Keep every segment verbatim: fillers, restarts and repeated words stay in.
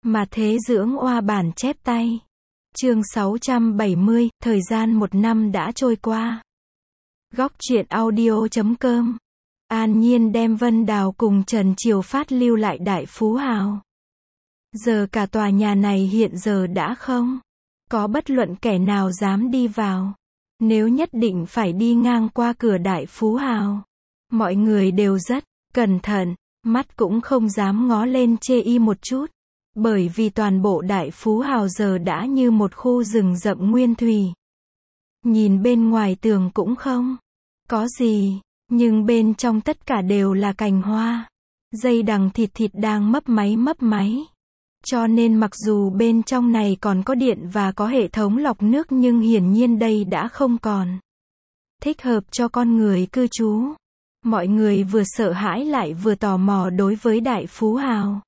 Mà thế dưỡng oa bản chép tay. Chương sáu trăm bảy mươi, thời gian một năm đã trôi qua. Góc truyện audio chấm com. An Nhiên đem Vân Đào cùng Trần Triều Phát lưu lại Đại Phú Hào. Giờ cả tòa nhà này hiện giờ đã không có bất luận kẻ nào dám đi vào. Nếu nhất định phải đi ngang qua cửa Đại Phú Hào, mọi người đều rất cẩn thận, mắt cũng không dám ngó lên chê y một chút. Bởi vì toàn bộ Đại Phú Hào giờ đã như một khu rừng rậm nguyên thủy. Nhìn bên ngoài tường cũng không có gì, nhưng bên trong tất cả đều là cành hoa. Dây đằng thịt thịt đang mấp máy mấp máy. Cho nên mặc dù bên trong này còn có điện và có hệ thống lọc nước nhưng hiển nhiên đây đã không còn thích hợp cho con người cư trú. Mọi người vừa sợ hãi lại vừa tò mò đối với Đại Phú Hào.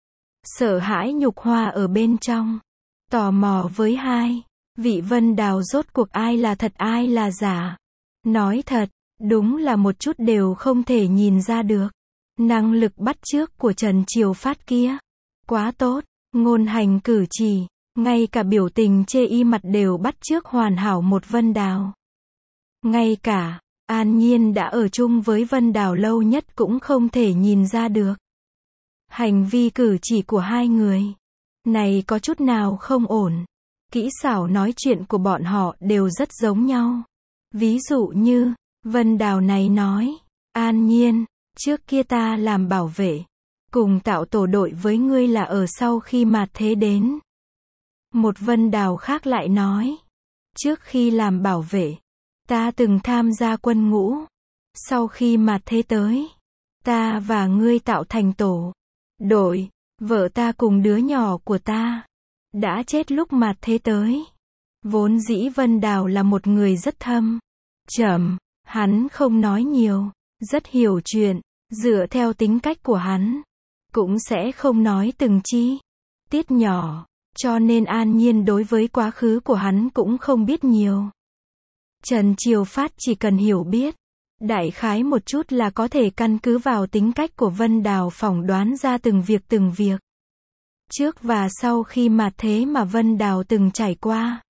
Sợ hãi nhục hoa ở bên trong. Tò mò với hai vị Vân Đào rốt cuộc ai là thật ai là giả. Nói thật, đúng là một chút đều không thể nhìn ra được. Năng lực bắt chước của Trần Triều Phát kia quá tốt, ngôn hành cử chỉ, ngay cả biểu tình chê y mặt đều bắt chước hoàn hảo một Vân Đào. Ngay cả An Nhiên đã ở chung với Vân Đào lâu nhất cũng không thể nhìn ra được. Hành vi cử chỉ của hai người này có chút nào không ổn. Kỹ xảo nói chuyện của bọn họ đều rất giống nhau. Ví dụ như, Vân Đào này nói, An Nhiên, trước kia ta làm bảo vệ, cùng tạo tổ đội với ngươi là ở sau khi mạt thế đến. Một Vân Đào khác lại nói, trước khi làm bảo vệ, ta từng tham gia quân ngũ. Sau khi mạt thế tới, ta và ngươi tạo thành tổ đội, vợ ta cùng đứa nhỏ của ta đã chết lúc mạt thế tới. Vốn dĩ Vân Đào là một người rất thâm trầm, hắn không nói nhiều, rất hiểu chuyện, dựa theo tính cách của hắn, cũng sẽ không nói từng chi tiết nhỏ, cho nên An Nhiên đối với quá khứ của hắn cũng không biết nhiều. Trần Triều Phát chỉ cần hiểu biết đại khái một chút là có thể căn cứ vào tính cách của Vân Đào phỏng đoán ra từng việc từng việc. Trước và sau khi mạt thế mà Vân Đào từng trải qua.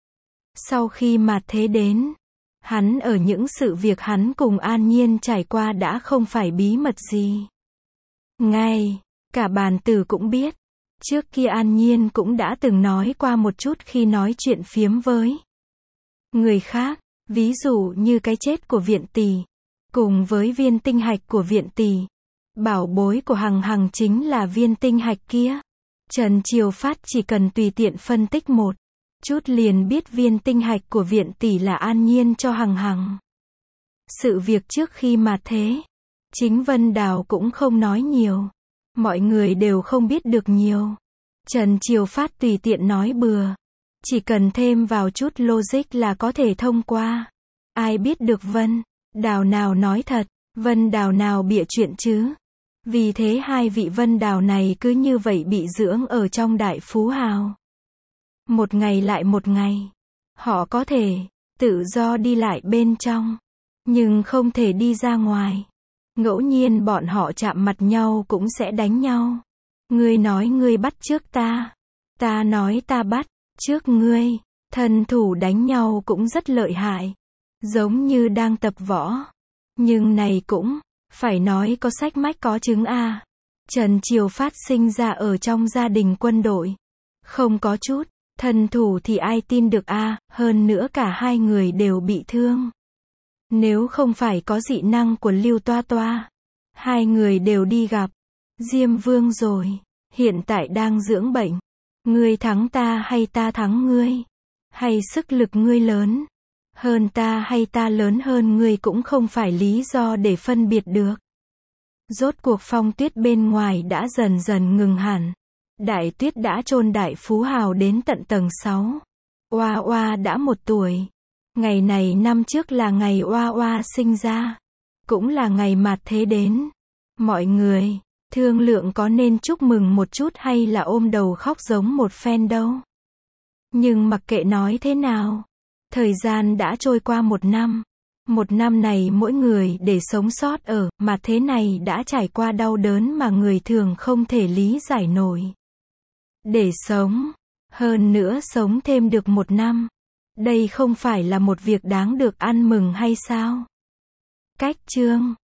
Sau khi mạt thế đến, hắn ở những sự việc hắn cùng An Nhiên trải qua đã không phải bí mật gì. Ngay cả bàn tử cũng biết. Trước kia An Nhiên cũng đã từng nói qua một chút khi nói chuyện phiếm với người khác. Ví dụ như cái chết của Viện Tỷ, cùng với viên tinh hạch của Viện Tỷ. Bảo bối của Hằng Hằng chính là viên tinh hạch kia. Trần Triều Phát chỉ cần tùy tiện phân tích một chút liền biết viên tinh hạch của Viện Tỷ là An Nhiên cho Hằng Hằng. Sự việc trước khi mà thế, chính Vân Đào cũng không nói nhiều. Mọi người đều không biết được nhiều. Trần Triều Phát tùy tiện nói bừa. Chỉ cần thêm vào chút logic là có thể thông qua. Ai biết được Vân Đào nào nói thật, Vân Đào nào bịa chuyện chứ. Vì thế hai vị Vân Đào này cứ như vậy bị dưỡng ở trong Đại Phú Hào. Một ngày lại một ngày. Họ có thể tự do đi lại bên trong, nhưng không thể đi ra ngoài. Ngẫu nhiên bọn họ chạm mặt nhau cũng sẽ đánh nhau. Ngươi nói ngươi bắt trước ta, ta nói ta bắt trước ngươi. Thân thủ đánh nhau cũng rất lợi hại, giống như đang tập võ. Nhưng này cũng phải nói có sách mách có chứng a. Trần Triều Phát sinh ra ở trong gia đình quân đội, không có chút thân thủ thì ai tin được a. Hơn nữa cả hai người đều bị thương. Nếu không phải có dị năng của Lưu Toa Toa, hai người đều đi gặp Diêm Vương rồi. Hiện tại đang dưỡng bệnh. Ngươi thắng ta hay ta thắng ngươi? Hay sức lực ngươi lớn hơn ta hay ta lớn hơn ngươi cũng không phải lý do để phân biệt được. Rốt cuộc phong tuyết bên ngoài đã dần dần ngừng hẳn. Đại tuyết đã chôn Đại Phú Hào đến tận tầng sáu. Oa Oa đã một tuổi. Ngày này năm trước là ngày Oa Oa sinh ra, cũng là ngày mạt thế đến. Mọi người thương lượng có nên chúc mừng một chút hay là ôm đầu khóc giống một phen đâu. Nhưng mặc kệ nói thế nào, thời gian đã trôi qua một năm. Một năm này mỗi người để sống sót ở mà thế này đã trải qua đau đớn mà người thường không thể lý giải nổi. để sống. Hơn nữa sống thêm được một năm. Đây không phải là một việc đáng được ăn mừng hay sao? Cách chương